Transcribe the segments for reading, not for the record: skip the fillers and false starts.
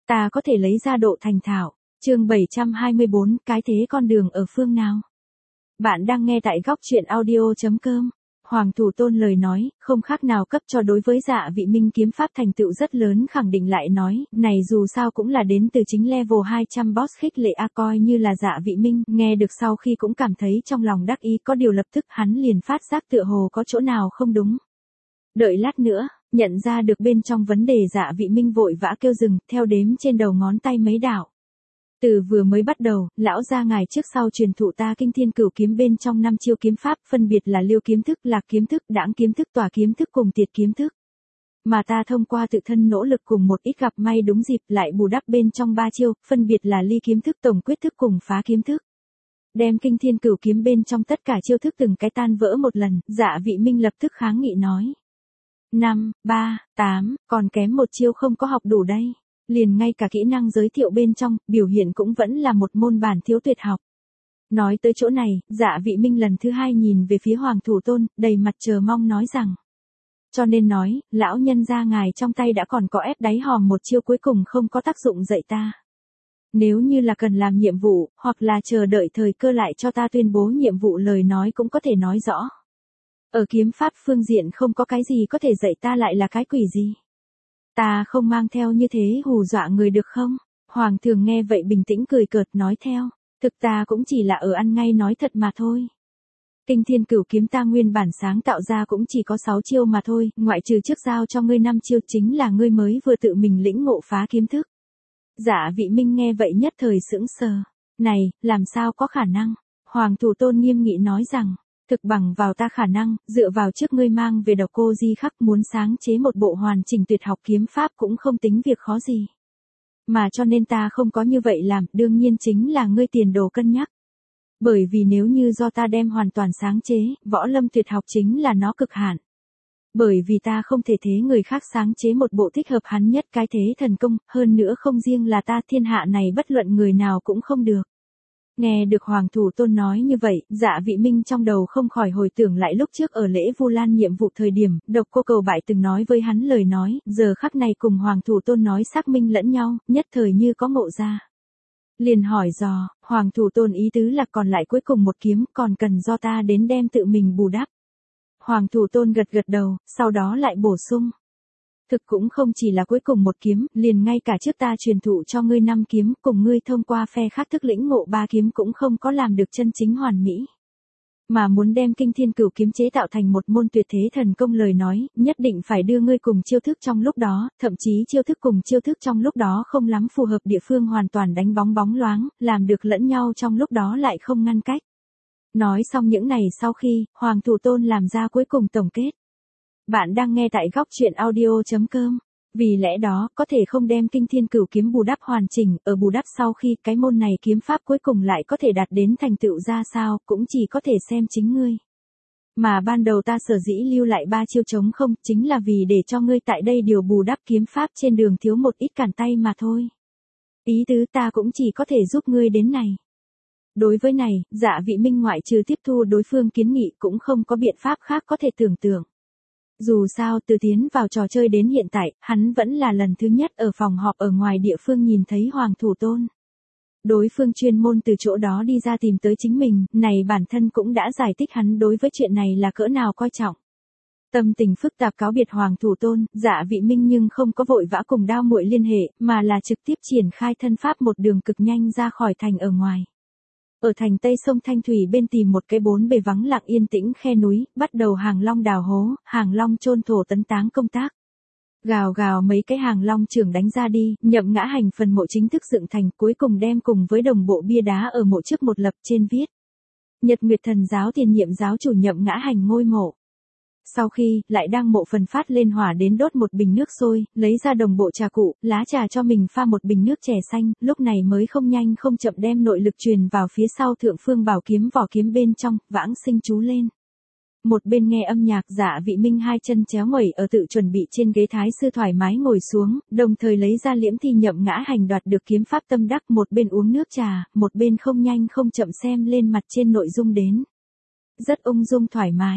ta có thể lấy ra độ thành thạo. Chương 724, cái thế con đường ở phương nào? Bạn đang nghe tại góc truyện audio.com. Hoàng Thủ Tôn lời nói, không khác nào cấp cho đối với Dạ Vị Minh kiếm pháp thành tựu rất lớn, khẳng định lại nói, này dù sao cũng là đến từ chính level 200 boss khích lệ coi như là Dạ Vị Minh, nghe được sau khi cũng cảm thấy trong lòng đắc ý, có điều lập tức hắn liền phát giác tựa hồ có chỗ nào không đúng. Đợi lát nữa, nhận ra được bên trong vấn đề, Dạ Vị Minh vội vã kêu dừng, theo đếm trên đầu ngón tay mấy đạo. Từ vừa mới bắt đầu, lão gia ngài trước sau truyền thụ ta Kinh Thiên Cửu kiếm bên trong 5 chiêu kiếm pháp, phân biệt là Liêu kiếm thức, Lạc kiếm thức, Đãng kiếm thức, Tỏa kiếm thức cùng Tiệt kiếm thức. Mà ta thông qua tự thân nỗ lực cùng một ít gặp may đúng dịp lại bù đắp bên trong 3 chiêu, phân biệt là Ly kiếm thức, Tổng quyết thức cùng Phá kiếm thức. Đem Kinh Thiên Cửu kiếm bên trong tất cả chiêu thức từng cái tan vỡ một lần, Dạ Vị Minh lập tức kháng nghị nói: 5, 3, 8, còn kém một chiêu không có học đủ đây. Liền ngay cả kỹ năng giới thiệu bên trong, biểu hiện cũng vẫn là một môn bản thiếu tuyệt học. Nói tới chỗ này, Dạ Vị Minh lần thứ hai nhìn về phía Hoàng Thủ Tôn, đầy mặt chờ mong nói rằng: cho nên nói, lão nhân gia ngài trong tay đã còn có ép đáy hòm một chiêu cuối cùng không có tác dụng dạy ta. Nếu như là cần làm nhiệm vụ, hoặc là chờ đợi thời cơ lại cho ta tuyên bố nhiệm vụ, lời nói cũng có thể nói rõ. Ở kiếm pháp phương diện không có cái gì có thể dạy ta, lại là cái quỷ gì? Ta không mang theo như thế hù dọa người được không? Hoàng thượng nghe vậy bình tĩnh cười cợt nói theo, thực ta cũng chỉ là ở ăn ngay nói thật mà thôi. Kinh Thiên Cửu kiếm ta nguyên bản sáng tạo ra cũng chỉ có 6 chiêu mà thôi, ngoại trừ trước giao cho ngươi 5 chiêu chính là ngươi mới vừa tự mình lĩnh ngộ Phá kiếm thức. Dạ Vị Minh nghe vậy nhất thời sững sờ. Này, làm sao có khả năng? Hoàng Thủ Tôn nghiêm nghị nói rằng, thực bằng vào ta khả năng, dựa vào trước ngươi mang về Độc Cô Di khắc, muốn sáng chế một bộ hoàn chỉnh tuyệt học kiếm pháp cũng không tính việc khó gì. Mà cho nên ta không có như vậy làm, đương nhiên chính là ngươi tiền đồ cân nhắc. Bởi vì nếu như do ta đem hoàn toàn sáng chế, võ lâm tuyệt học chính là nó cực hạn. Bởi vì ta không thể thế người khác sáng chế một bộ thích hợp hắn nhất cái thế thần công, hơn nữa không riêng là ta, thiên hạ này bất luận người nào cũng không được. Nghe được Hoàng Thủ Tôn nói như vậy, Dạ Vị Minh trong đầu không khỏi hồi tưởng lại lúc trước ở lễ Vu Lan nhiệm vụ thời điểm, Độc Cô Cầu Bại từng nói với hắn lời nói, giờ khắc này cùng Hoàng Thủ Tôn nói xác minh lẫn nhau, nhất thời như có ngộ ra. Liền hỏi dò, Hoàng Thủ Tôn ý tứ là còn lại cuối cùng một kiếm, còn cần do ta đến đem tự mình bù đắp. Hoàng Thủ Tôn gật gật đầu, sau đó lại bổ sung. Thực cũng không chỉ là cuối cùng một kiếm, liền ngay cả trước ta truyền thụ cho ngươi 5 kiếm, cùng ngươi thông qua phe khác thức lĩnh ngộ 3 kiếm cũng không có làm được chân chính hoàn mỹ. Mà muốn đem Kinh Thiên Cửu kiếm chế tạo thành một môn tuyệt thế thần công, lời nói, nhất định phải đưa ngươi cùng chiêu thức trong lúc đó, thậm chí chiêu thức cùng chiêu thức trong lúc đó không lắm phù hợp địa phương hoàn toàn đánh bóng bóng loáng, làm được lẫn nhau trong lúc đó lại không ngăn cách. Nói xong những này sau khi, Hoàng Thủ Tôn làm ra cuối cùng tổng kết. Bạn đang nghe tại góc truyện audio.com. Vì lẽ đó, có thể không đem Kinh Thiên Cửu kiếm bù đắp hoàn chỉnh, ở bù đắp sau khi cái môn này kiếm pháp cuối cùng lại có thể đạt đến thành tựu ra sao, cũng chỉ có thể xem chính ngươi. Mà ban đầu ta sở dĩ lưu lại 3 chiêu trống không, chính là vì để cho ngươi tại đây điều bù đắp kiếm pháp trên đường thiếu một ít cản tay mà thôi. Ý tứ ta cũng chỉ có thể giúp ngươi đến này. Đối với này, Dạ Vị Minh ngoại trừ tiếp thu đối phương kiến nghị cũng không có biện pháp khác có thể tưởng tượng. Dù sao từ tiến vào trò chơi đến hiện tại, hắn vẫn là lần thứ nhất ở phòng họp ở ngoài địa phương nhìn thấy Hoàng Thủ Tôn. Đối phương chuyên môn từ chỗ đó đi ra tìm tới chính mình, này bản thân cũng đã giải thích hắn đối với chuyện này là cỡ nào coi trọng. Tâm tình phức tạp cáo biệt Hoàng Thủ Tôn, Dạ Vị Minh nhưng không có vội vã cùng Đao Muội liên hệ, mà là trực tiếp triển khai thân pháp một đường cực nhanh ra khỏi thành ở ngoài. Ở thành Tây sông Thanh Thủy bên tìm một cái 4 bề vắng lặng yên tĩnh khe núi, bắt đầu hàng long đào hố, hàng long chôn thổ tấn táng công tác. Gào gào mấy cái hàng long trưởng đánh ra đi, Nhậm Ngã Hành phần mộ chính thức dựng thành, cuối cùng đem cùng với đồng bộ bia đá ở mộ trước một lập trên viết: Nhật Nguyệt Thần giáo tiền nhiệm giáo chủ Nhậm Ngã Hành ngôi mộ. Sau khi, lại đang mộ phần phát lên hỏa đến đốt một bình nước sôi, lấy ra đồng bộ trà cụ, lá trà cho mình pha một bình nước chè xanh, lúc này mới không nhanh không chậm đem nội lực truyền vào phía sau Thượng Phương Bảo kiếm vỏ kiếm bên trong, vãng sinh chú lên. Một bên nghe âm nhạc, Dạ Vị Minh hai chân chéo nguẩy ở tự chuẩn bị trên ghế thái sư thoải mái ngồi xuống, đồng thời lấy ra liễm thi Nhậm Ngã Hành đoạt được kiếm pháp tâm đắc, một bên uống nước trà, một bên không nhanh không chậm xem lên mặt trên nội dung đến. Rất ung dung thoải mái.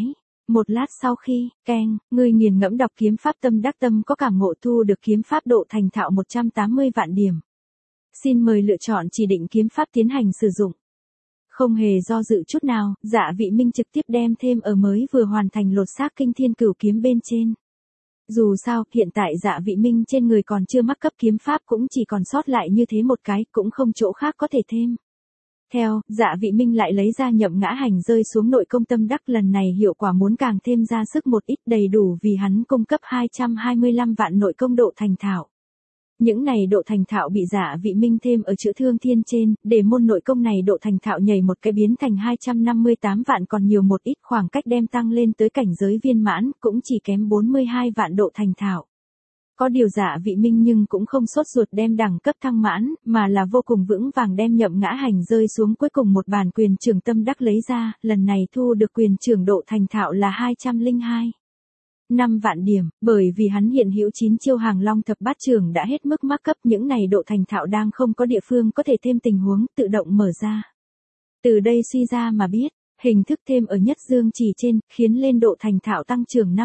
Một lát sau khi, ngươi nghiền ngẫm đọc kiếm pháp tâm đắc tâm có cảm ngộ thu được kiếm pháp độ thành thạo 180 vạn điểm. Xin mời lựa chọn chỉ định kiếm pháp tiến hành sử dụng. Không hề do dự chút nào, Dạ Vị Minh trực tiếp đem thêm ở mới vừa hoàn thành lột xác kinh thiên cửu kiếm bên trên. Dù sao, hiện tại Dạ Vị Minh trên người còn chưa mắc cấp kiếm pháp cũng chỉ còn sót lại như thế một cái, cũng không chỗ khác có thể thêm. Theo, Dạ Vị Minh lại lấy ra Nhậm Ngã Hành rơi xuống nội công tâm đắc, lần này hiệu quả muốn càng thêm ra sức một ít, đầy đủ vì hắn cung cấp 225 vạn nội công độ thành thạo. Những này độ thành thạo bị Dạ Vị Minh thêm ở chữ Thương Thiên trên, để môn nội công này độ thành thạo nhảy một cái biến thành 258 vạn còn nhiều một ít, khoảng cách đem tăng lên tới cảnh giới viên mãn, cũng chỉ kém 42 vạn độ thành thạo. Có điều Dạ Vị Minh nhưng cũng không sốt ruột đem đẳng cấp thăng mãn, mà là vô cùng vững vàng đem Nhậm Ngã Hành rơi xuống cuối cùng một bản quyền trưởng tâm đắc lấy ra, lần này thu được quyền trưởng độ thành thạo là 202. 5 vạn điểm, bởi vì hắn hiện hữu 9 chiêu Hàng Long thập bát trưởng đã hết mức mắc cấp, những này độ thành thạo đang không có địa phương có thể thêm tình huống tự động mở ra. Từ đây suy ra mà biết, hình thức thêm ở nhất dương chỉ trên, khiến lên độ thành thạo tăng trưởng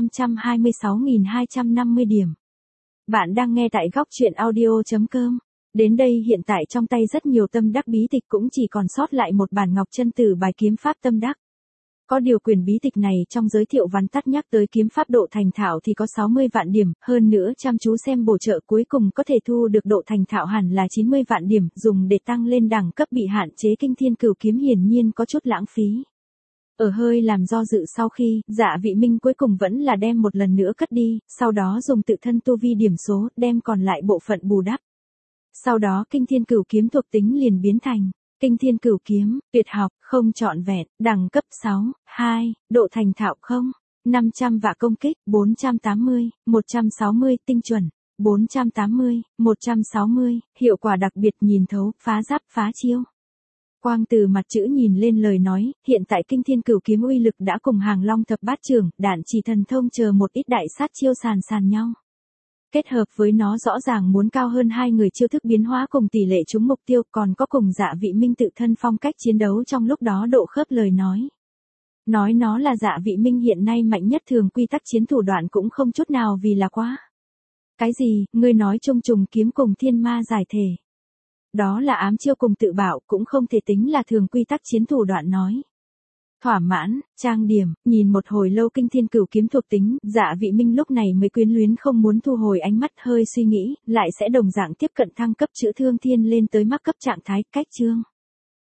526.250 điểm. Bạn đang nghe tại góc truyện audio.com. Đến đây hiện tại trong tay rất nhiều tâm đắc bí tịch cũng chỉ còn sót lại một bản Ngọc Chân Tử bài kiếm pháp tâm đắc. Có điều quyền bí tịch này trong giới thiệu vắn tắt nhắc tới kiếm pháp độ thành thạo thì có 60 vạn điểm, hơn nữa chăm chú xem bổ trợ cuối cùng có thể thu được độ thành thạo hẳn là 90 vạn điểm, dùng để tăng lên đẳng cấp bị hạn chế kinh thiên cửu kiếm hiển nhiên có chút lãng phí. Ở hơi làm do dự sau khi, Dạ Vị Minh cuối cùng vẫn là đem một lần nữa cất đi, sau đó dùng tự thân tu vi điểm số, đem còn lại bộ phận bù đắp. Sau đó kinh thiên cửu kiếm thuộc tính liền biến thành kinh thiên cửu kiếm, tuyệt học, không trọn vẹn, đẳng cấp 6, 2, độ thành thạo 0, 500 vạn công kích, 480, 160 tinh chuẩn, 480, 160, hiệu quả đặc biệt nhìn thấu, phá giáp phá chiêu. Quang từ mặt chữ nhìn lên lời nói, hiện tại kinh thiên cửu kiếm uy lực đã cùng Hàng Long thập bát trưởng, đạn chỉ thần thông chờ một ít đại sát chiêu sàn nhau. Kết hợp với nó rõ ràng muốn cao hơn hai người chiêu thức biến hóa cùng tỷ lệ trúng mục tiêu, còn có cùng Dạ Vị Minh tự thân phong cách chiến đấu trong lúc đó độ khớp lời nói. Nói nó là Dạ Vị Minh hiện nay mạnh nhất thường quy tắc chiến thủ đoạn cũng không chút nào vì là quá. Cái gì, ngươi nói trung trùng kiếm cùng thiên ma giải thể. Đó là ám chiêu cùng tự bảo, cũng không thể tính là thường quy tắc chiến thủ đoạn nói. Thỏa mãn, trang điểm, nhìn một hồi lâu kinh thiên cửu kiếm thuộc tính, Dạ Vị Minh lúc này mới quyến luyến không muốn thu hồi ánh mắt, hơi suy nghĩ, lại sẽ đồng dạng tiếp cận thăng cấp chữ Thương Thiên lên tới mắc cấp trạng thái, cách chương.